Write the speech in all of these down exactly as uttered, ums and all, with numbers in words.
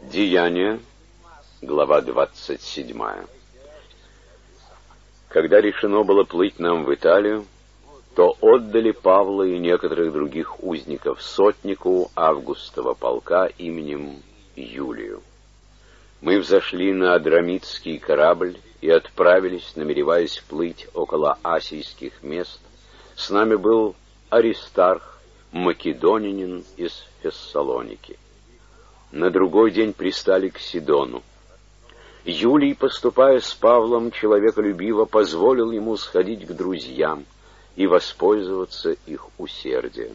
Деяния, глава двадцать седьмая. Когда решено было плыть нам в Италию, то отдали Павла и некоторых других узников сотнику Августова полка именем Юлию. Мы взошли на Адрамитский корабль и отправились, намереваясь плыть около асийских мест. С нами был Аристарх, македонянин из Фессалоники. На другой день пристали к Сидону. Юлий, поступая с Павлом человеколюбиво, позволил ему сходить к друзьям и воспользоваться их усердием.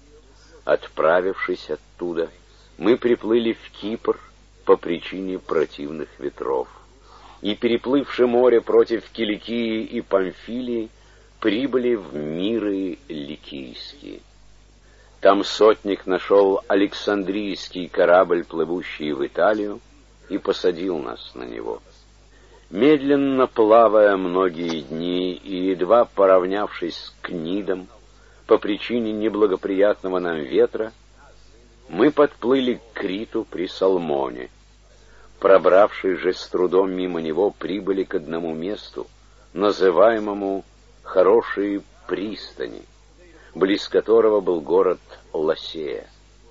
Отправившись оттуда, мы приплыли в Кипр по причине противных ветров, и, переплывши море против Киликии и Памфилии, прибыли в Миры Ликийские. Там сотник нашел Александрийский корабль, плывущий в Италию, и посадил нас на него. Медленно плавая многие дни и едва поравнявшись с Книдом по причине неблагоприятного нам ветра, мы подплыли к Криту при Салмоне. Пробравшись же с трудом мимо него, прибыли к одному месту, называемому Хорошие пристани, близ которого был город Ласея.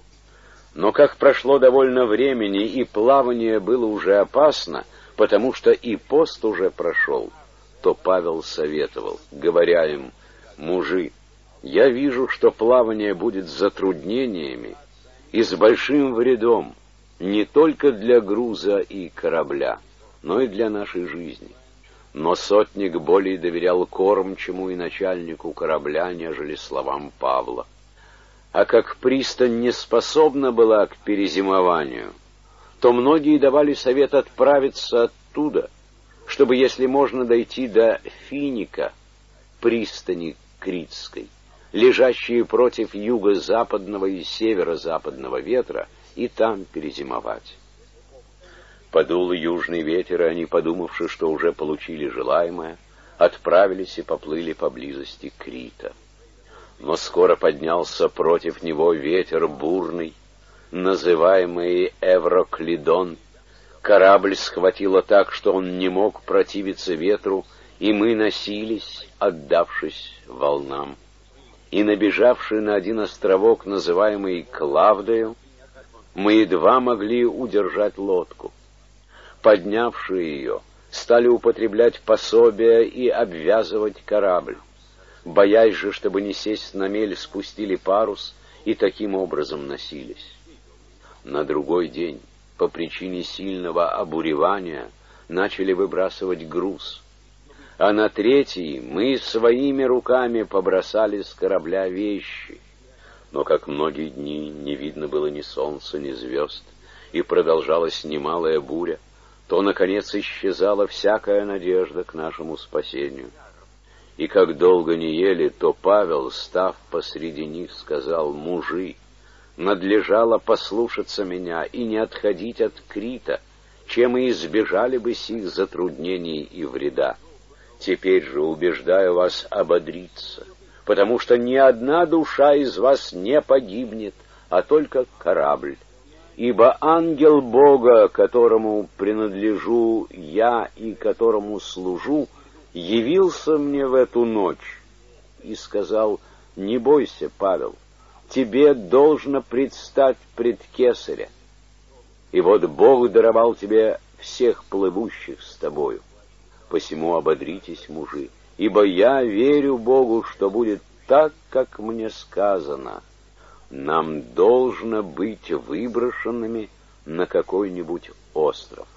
Но как прошло довольно времени, и плавание было уже опасно, потому что и пост уже прошел, то Павел советовал, говоря им: «Мужи, я вижу, что плавание будет с затруднениями и с большим вредом не только для груза и корабля, но и для нашей жизни». Но сотник более доверял кормчему и начальнику корабля, нежели словам Павла. А как пристань не способна была к перезимованию, то многие давали совет отправиться оттуда, чтобы, если можно, дойти до Финика, пристани Критской, лежащие против юго-западного и северо-западного ветра, и там перезимовать. Подул южный ветер, и они, подумавши, что уже получили желаемое, отправились и поплыли поблизости Крита. Но скоро поднялся против него ветер бурный, называемый Эвроклидон. Корабль схватило так, что он не мог противиться ветру, и мы носились, отдавшись волнам. И, набежавши на один островок, называемый Клавдою, мы едва могли удержать лодку. Поднявши ее, стали употреблять пособия и обвязывать корабль. Боясь же, чтобы не сесть на мель, спустили парус и таким образом носились. На другой день, по причине сильного обуревания, начали выбрасывать груз, а на третий мы своими руками побросали с корабля вещи. Но как многие дни не видно было ни солнца, ни звезд, и продолжалась немалая буря, то, наконец, исчезала всякая надежда к нашему спасению. И как долго не ели, то Павел, став посреди них, сказал: «Мужи, надлежало послушаться меня и не отходить от Крита, чем и избежали бы сих затруднений и вреда. Теперь же убеждаю вас ободриться, потому что ни одна душа из вас не погибнет, а только корабль. Ибо ангел Бога, которому принадлежу я и которому служу, явился мне в эту ночь и сказал: не бойся, Павел, тебе должно предстать пред Кесаря. И вот Бог даровал тебе всех плывущих с тобою. Посему ободритесь, мужи, ибо я верю Богу, что будет так, как мне сказано. Нам должно быть выброшенными на какой-нибудь остров».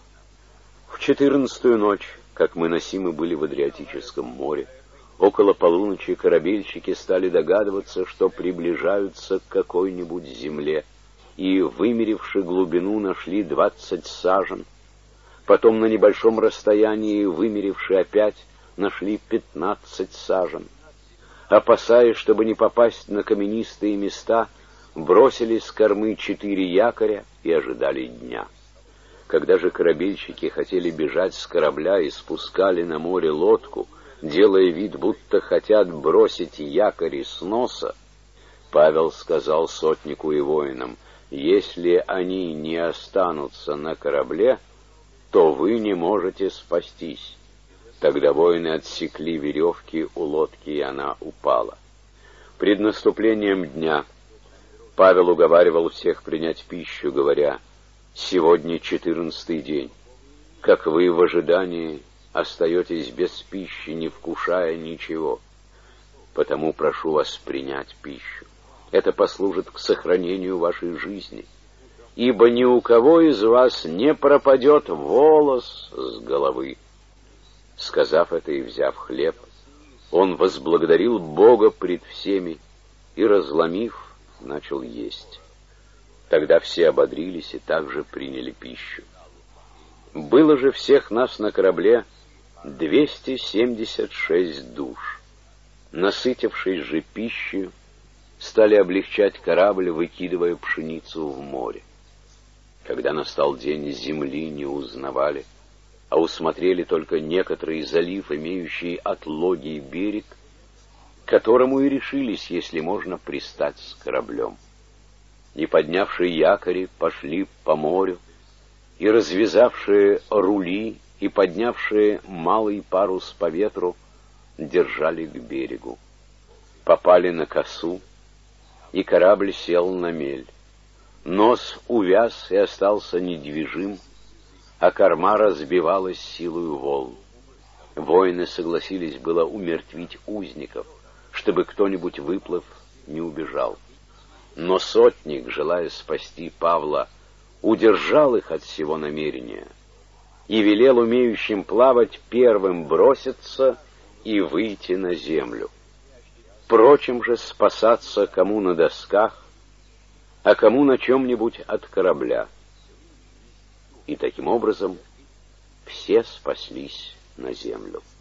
В четырнадцатую ночь, как мы носимы были в Адриатическом море, около полуночи корабельщики стали догадываться, что приближаются к какой-нибудь земле, и, вымеривши глубину, нашли двадцать сажен. Потом на небольшом расстоянии, вымеривши опять, нашли пятнадцать сажен. Опасаясь, чтобы не попасть на каменистые места, бросили с кормы четыре якоря и ожидали дня. Когда же корабельщики хотели бежать с корабля и спускали на море лодку, делая вид, будто хотят бросить якорь с носа, Павел сказал сотнику и воинам: Если они не останутся на корабле, то вы не можете спастись». Тогда воины отсекли веревки у лодки, и она упала. Пред наступлением дня Павел уговаривал всех принять пищу, говоря: «Сегодня четырнадцатый день. Как вы в ожидании остаетесь без пищи, не вкушая ничего. Потому прошу вас принять пищу. Это послужит к сохранению вашей жизни. Ибо ни у кого из вас не пропадет волос с головы». Сказав это и взяв хлеб, он возблагодарил Бога пред всеми и, разломив, начал есть. Тогда все ободрились и также приняли пищу. Было же всех нас на корабле двести семьдесят шесть душ. Насытившись же пищей, стали облегчать корабль, выкидывая пшеницу в море. Когда настал день, земли не узнавали, а усмотрели только некоторый залив, имеющий отлогий берег, к которому и решились, если можно, пристать с кораблем. И поднявшие якори пошли по морю, и развязавшие рули, и поднявшие малый парус по ветру, держали к берегу. Попали на косу, и корабль сел на мель. Нос увяз и остался недвижим, а корма разбивалась силою волн. Воины согласились было умертвить узников, чтобы кто-нибудь, выплыв, не убежал. Но сотник, желая спасти Павла, удержал их от всего намерения и велел умеющим плавать первым броситься и выйти на землю. Прочим же спасаться кому на досках, а кому на чем-нибудь от корабля. И таким образом все спаслись на землю.